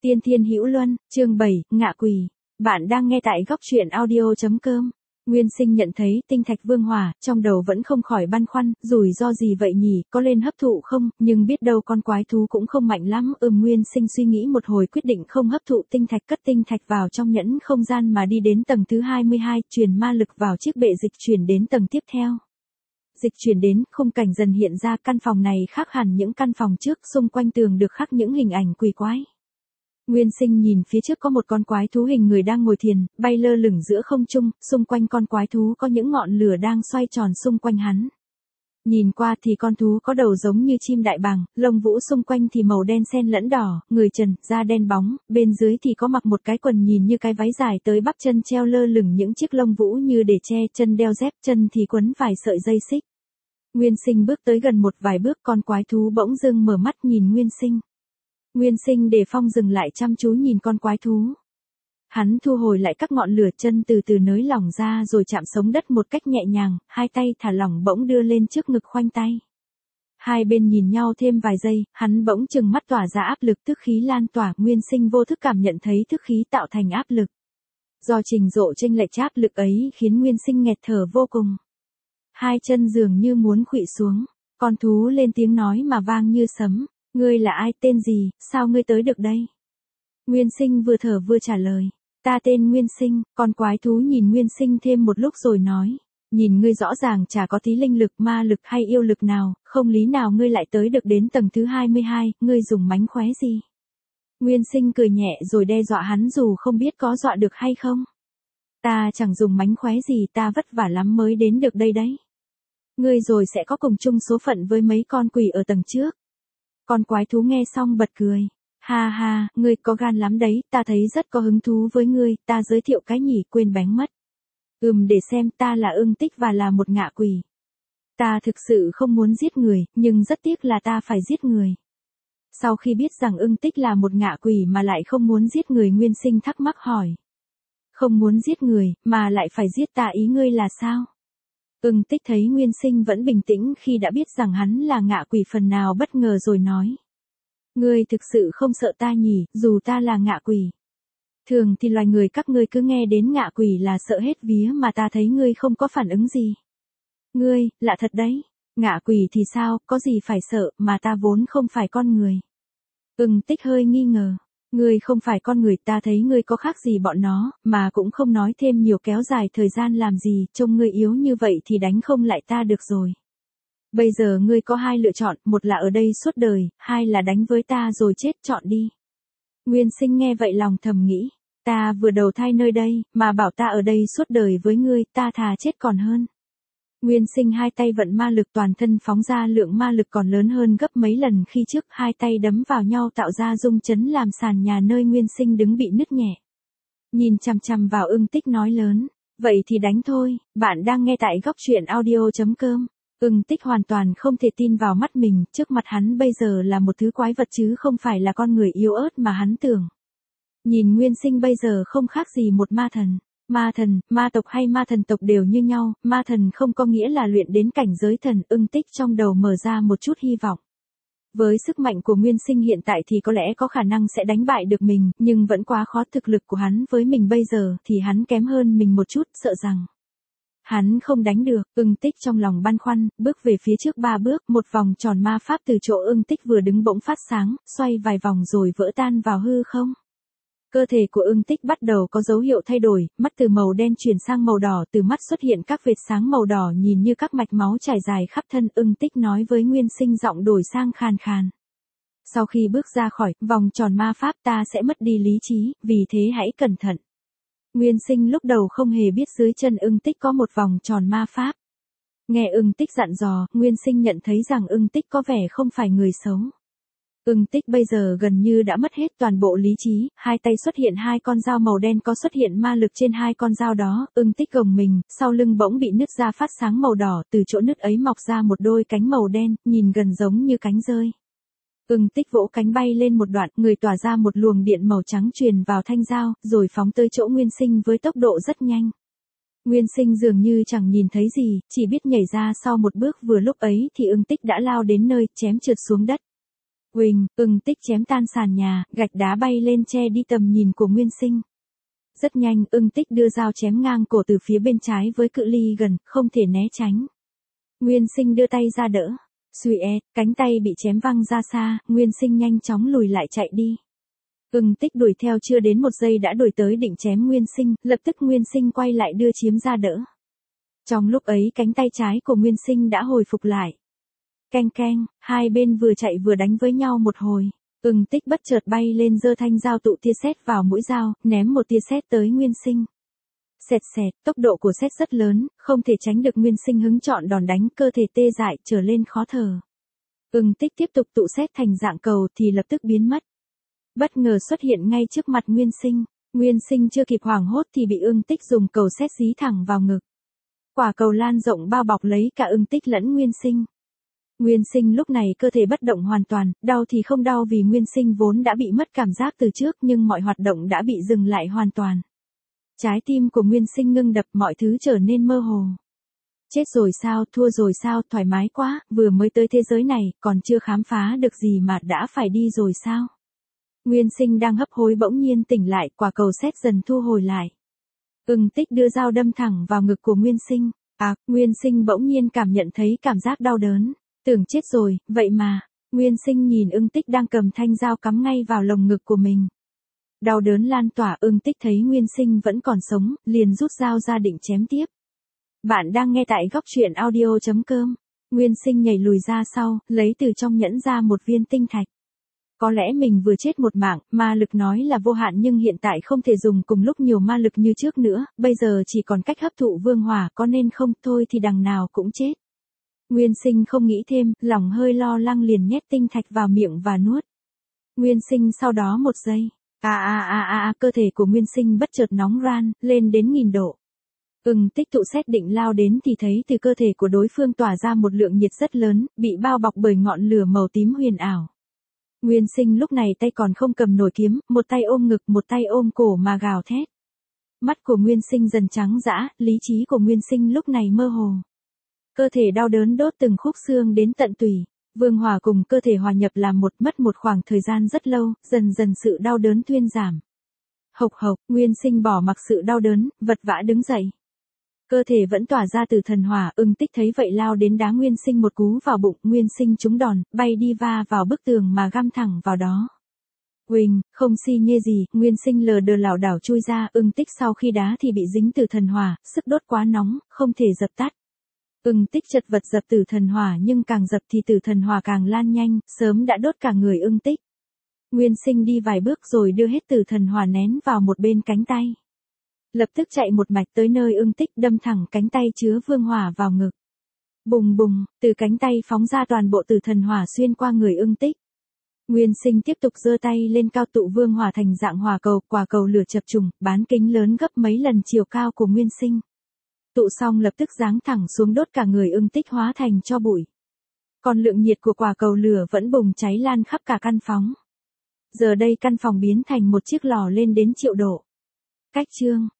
Tiên Thiên Hữu Luân, chương 7, Ngạ Quỷ. Bạn đang nghe tại góc truyện audio.com. Nguyên Sinh nhận thấy tinh thạch vương hỏa, trong đầu vẫn không khỏi băn khoăn, rủi ro gì vậy nhỉ, có lên hấp thụ không, nhưng biết đâu con quái thú cũng không mạnh lắm. Nguyên Sinh suy nghĩ một hồi quyết định không hấp thụ tinh thạch, cất tinh thạch vào trong nhẫn không gian mà đi đến tầng thứ 22, truyền ma lực vào chiếc bệ dịch chuyển đến tầng tiếp theo. Dịch chuyển đến, khung cảnh dần hiện ra, căn phòng này khác hẳn những căn phòng trước, xung quanh tường được khắc những hình ảnh quỷ quái. Nguyên Sinh nhìn phía trước có một con quái thú hình người đang ngồi thiền, bay lơ lửng giữa không trung, xung quanh con quái thú có những ngọn lửa đang xoay tròn xung quanh hắn. Nhìn qua thì con thú có đầu giống như chim đại bàng, lông vũ xung quanh thì màu đen xen lẫn đỏ, người trần, da đen bóng, bên dưới thì có mặc một cái quần nhìn như cái váy dài tới bắp chân treo lơ lửng những chiếc lông vũ như để che, chân đeo dép, chân thì quấn vài sợi dây xích. Nguyên Sinh bước tới gần một vài bước, con quái thú bỗng dưng mở mắt nhìn Nguyên Sinh. Nguyên Sinh đề phong dừng lại chăm chú nhìn con quái thú. Hắn thu hồi lại các ngọn lửa, chân từ từ nới lỏng ra rồi chạm sống đất một cách nhẹ nhàng, hai tay thả lỏng bỗng đưa lên trước ngực khoanh tay. Hai bên nhìn nhau thêm vài giây, hắn bỗng chừng mắt tỏa ra áp lực, tức khí lan tỏa. Nguyên Sinh vô thức cảm nhận thấy thức khí tạo thành áp lực. Do trình độ chênh lệch áp lực ấy khiến Nguyên Sinh nghẹt thở vô cùng. Hai chân dường như muốn khuỵu xuống, con thú lên tiếng nói mà vang như sấm. Ngươi là ai, tên gì, sao ngươi tới được đây? Nguyên Sinh vừa thở vừa trả lời. Ta tên Nguyên Sinh. Con quái thú nhìn Nguyên Sinh thêm một lúc rồi nói. Nhìn ngươi rõ ràng chả có tí linh lực, ma lực hay yêu lực nào, không lý nào ngươi lại tới được đến tầng thứ 22, ngươi dùng mánh khóe gì? Nguyên Sinh cười nhẹ rồi đe dọa hắn dù không biết có dọa được hay không. Ta chẳng dùng mánh khóe gì, ta vất vả lắm mới đến được đây đấy. Ngươi rồi sẽ có cùng chung số phận với mấy con quỷ ở tầng trước. Con quái thú nghe xong bật cười. Ha ha, ngươi có gan lắm đấy, ta thấy rất có hứng thú với ngươi, ta giới thiệu cái nhỉ, quên bánh mất. Để xem, ta là Ưng Tích và là một ngạ quỷ. Ta thực sự không muốn giết người, nhưng rất tiếc là ta phải giết người. Sau khi biết rằng Ưng Tích là một ngạ quỷ mà lại không muốn giết người, Nguyên Sinh thắc mắc hỏi. Không muốn giết người, mà lại phải giết ta, ý ngươi là sao? Ưng Tích thấy Nguyên Sinh vẫn bình tĩnh khi đã biết rằng hắn là ngạ quỷ phần nào bất ngờ rồi nói. Ngươi thực sự không sợ ta nhỉ, dù ta là ngạ quỷ. Thường thì loài người các ngươi cứ nghe đến ngạ quỷ là sợ hết vía, mà ta thấy ngươi không có phản ứng gì. Ngươi, lạ thật đấy. Ngạ quỷ thì sao, có gì phải sợ, mà ta vốn không phải con người. Ưng Tích hơi nghi ngờ. Ngươi không phải con người, ta thấy ngươi có khác gì bọn nó, mà cũng không nói thêm nhiều, kéo dài thời gian làm gì, trông ngươi yếu như vậy thì đánh không lại ta được rồi. Bây giờ ngươi có hai lựa chọn, một là ở đây suốt đời, hai là đánh với ta rồi chết, chọn đi. Nguyên Sinh nghe vậy lòng thầm nghĩ, ta vừa đầu thai nơi đây, mà bảo ta ở đây suốt đời với ngươi, ta thà chết còn hơn. Nguyên Sinh hai tay vận ma lực, toàn thân phóng ra lượng ma lực còn lớn hơn gấp mấy lần khi trước, hai tay đấm vào nhau tạo ra rung chấn làm sàn nhà nơi Nguyên Sinh đứng bị nứt nhẹ. Nhìn chằm chằm vào Ưng Tích nói lớn, vậy thì đánh thôi. Bạn đang nghe tại góc truyện audio.com. Ưng Tích hoàn toàn không thể tin vào mắt mình, trước mặt hắn bây giờ là một thứ quái vật chứ không phải là con người yếu ớt mà hắn tưởng. Nhìn Nguyên Sinh bây giờ không khác gì một ma thần. Ma thần, ma tộc hay ma thần tộc đều như nhau, ma thần không có nghĩa là luyện đến cảnh giới thần. Ưng Tích trong đầu mở ra một chút hy vọng. Với sức mạnh của Nguyên Sinh hiện tại thì có lẽ có khả năng sẽ đánh bại được mình, nhưng vẫn quá khó, thực lực của hắn với mình bây giờ thì hắn kém hơn mình một chút, sợ rằng hắn không đánh được. Ưng Tích trong lòng băn khoăn, bước về phía trước 3 bước, một vòng tròn ma pháp từ chỗ Ưng Tích vừa đứng bỗng phát sáng, xoay vài vòng rồi vỡ tan vào hư không. Cơ thể của Ưng Tích bắt đầu có dấu hiệu thay đổi, mắt từ màu đen chuyển sang màu đỏ, từ mắt xuất hiện các vệt sáng màu đỏ nhìn như các mạch máu trải dài khắp thân. Ưng Tích nói với Nguyên Sinh giọng đổi sang khàn khàn. Sau khi bước ra khỏi vòng tròn ma pháp ta sẽ mất đi lý trí, vì thế hãy cẩn thận. Nguyên Sinh lúc đầu không hề biết dưới chân Ưng Tích có một vòng tròn ma pháp. Nghe Ưng Tích dặn dò, Nguyên Sinh nhận thấy rằng Ưng Tích có vẻ không phải người xấu. Ưng Tích bây giờ gần như đã mất hết toàn bộ lý trí, hai tay xuất hiện hai con dao màu đen, có xuất hiện ma lực trên hai con dao đó. Ưng Tích gồng mình, sau lưng bỗng bị nứt ra phát sáng màu đỏ, từ chỗ nứt ấy mọc ra một đôi cánh màu đen, nhìn gần giống như cánh rơi. Ưng Tích vỗ cánh bay lên một đoạn, người tỏa ra một luồng điện màu trắng truyền vào thanh dao, rồi phóng tới chỗ Nguyên Sinh với tốc độ rất nhanh. Nguyên Sinh dường như chẳng nhìn thấy gì, chỉ biết nhảy ra sau một bước, vừa lúc ấy thì Ưng Tích đã lao đến nơi, chém trượt xuống đất. Huỳnh, ưng tích chém tan sàn nhà, gạch đá bay lên che đi tầm nhìn của Nguyên Sinh. Rất nhanh, ưng tích đưa dao chém ngang cổ từ phía bên trái với cự ly gần, không thể né tránh. Nguyên Sinh đưa tay ra đỡ. Cánh tay bị chém văng ra xa, Nguyên Sinh nhanh chóng lùi lại chạy đi. Ưng tích đuổi theo chưa đến 1 giây đã đuổi tới định chém Nguyên Sinh, lập tức Nguyên Sinh quay lại đưa chiếm ra đỡ. Trong lúc ấy cánh tay trái của Nguyên Sinh đã hồi phục lại. Keng keng, hai bên vừa chạy vừa đánh với nhau một hồi. Ưng tích bất chợt bay lên giơ thanh dao tụ tia sét vào mũi dao, ném một tia sét tới Nguyên Sinh. Sẹt sẹt, tốc độ của sét rất lớn, không thể tránh được. Nguyên Sinh hứng chọn đòn đánh, cơ thể tê dại trở lên khó thở. Ưng tích tiếp tục tụ sét thành dạng cầu thì lập tức biến mất. Bất ngờ xuất hiện ngay trước mặt Nguyên Sinh. Nguyên Sinh chưa kịp hoảng hốt thì bị ưng tích dùng cầu sét dí thẳng vào ngực. Quả cầu lan rộng bao bọc lấy cả ưng tích lẫn Nguyên Sinh. Nguyên Sinh lúc này cơ thể bất động hoàn toàn, đau thì không đau vì Nguyên Sinh vốn đã bị mất cảm giác từ trước nhưng mọi hoạt động đã bị dừng lại hoàn toàn. Trái tim của Nguyên Sinh ngưng đập, mọi thứ trở nên mơ hồ. Chết rồi sao, thua rồi sao, thoải mái quá, vừa mới tới thế giới này, còn chưa khám phá được gì mà đã phải đi rồi sao? Nguyên Sinh đang hấp hối bỗng nhiên tỉnh lại, quả cầu sét dần thu hồi lại. Ưng tích đưa dao đâm thẳng vào ngực của Nguyên Sinh. Nguyên Sinh bỗng nhiên cảm nhận thấy cảm giác đau đớn. Tưởng chết rồi, vậy mà. Nguyên Sinh nhìn ưng tích đang cầm thanh dao cắm ngay vào lồng ngực của mình. Đau đớn lan tỏa, ưng tích thấy Nguyên Sinh vẫn còn sống, liền rút dao ra định chém tiếp. Bạn đang nghe tại góc truyện audio.com. Nguyên Sinh nhảy lùi ra sau, lấy từ trong nhẫn ra một viên tinh thạch. Có lẽ mình vừa chết một mạng, ma lực nói là vô hạn nhưng hiện tại không thể dùng cùng lúc nhiều ma lực như trước nữa, bây giờ chỉ còn cách hấp thụ vương hỏa, có nên không, thôi thì đằng nào cũng chết. Nguyên Sinh không nghĩ thêm, lòng hơi lo lắng liền nhét tinh thạch vào miệng và nuốt. Nguyên Sinh sau đó 1 giây. Cơ thể của Nguyên Sinh bất chợt nóng ran, lên đến 1000 độ. Ưng tích tụ sét định lao đến thì thấy từ cơ thể của đối phương tỏa ra một lượng nhiệt rất lớn, bị bao bọc bởi ngọn lửa màu tím huyền ảo. Nguyên Sinh lúc này tay còn không cầm nổi kiếm, một tay ôm ngực, một tay ôm cổ mà gào thét. Mắt của Nguyên Sinh dần trắng dã, lý trí của Nguyên Sinh lúc này mơ hồ. Cơ thể đau đớn đốt từng khúc xương đến tận tủy. Vương hỏa cùng cơ thể hòa nhập làm một, mất một khoảng thời gian rất lâu, dần dần sự đau đớn thuyên giảm. Hộc, Nguyên Sinh bỏ mặc sự đau đớn, vật vã đứng dậy. Cơ thể vẫn tỏa ra từ thần hỏa, ưng tích thấy vậy lao đến đá Nguyên Sinh một cú vào bụng, Nguyên Sinh trúng đòn, bay đi va vào bức tường mà găm thẳng vào đó. Huỳnh, không si nhê gì, Nguyên Sinh lờ đờ lảo đảo chui ra, ưng tích sau khi đá thì bị dính từ thần hỏa, sức đốt quá nóng, không thể dập tắt. Ưng tích chật vật dập tử thần hỏa nhưng càng dập thì tử thần hỏa càng lan nhanh, sớm đã đốt cả người ưng tích. Nguyên Sinh đi vài bước rồi đưa hết tử thần hỏa nén vào một bên cánh tay. Lập tức chạy một mạch tới nơi ưng tích, đâm thẳng cánh tay chứa vương hỏa vào ngực. Bùng bùng, từ cánh tay phóng ra toàn bộ tử thần hỏa xuyên qua người ưng tích. Nguyên Sinh tiếp tục giơ tay lên cao tụ vương hỏa thành dạng hỏa cầu, quả cầu lửa chập trùng, bán kính lớn gấp mấy lần chiều cao của Nguyên Sinh. Tụ xong lập tức giáng thẳng xuống đốt cả người ưng tích hóa thành tro bụi. Còn lượng nhiệt của quả cầu lửa vẫn bùng cháy lan khắp cả căn phòng. Giờ đây căn phòng biến thành một chiếc lò lên đến 1.000.000 độ. Cách chương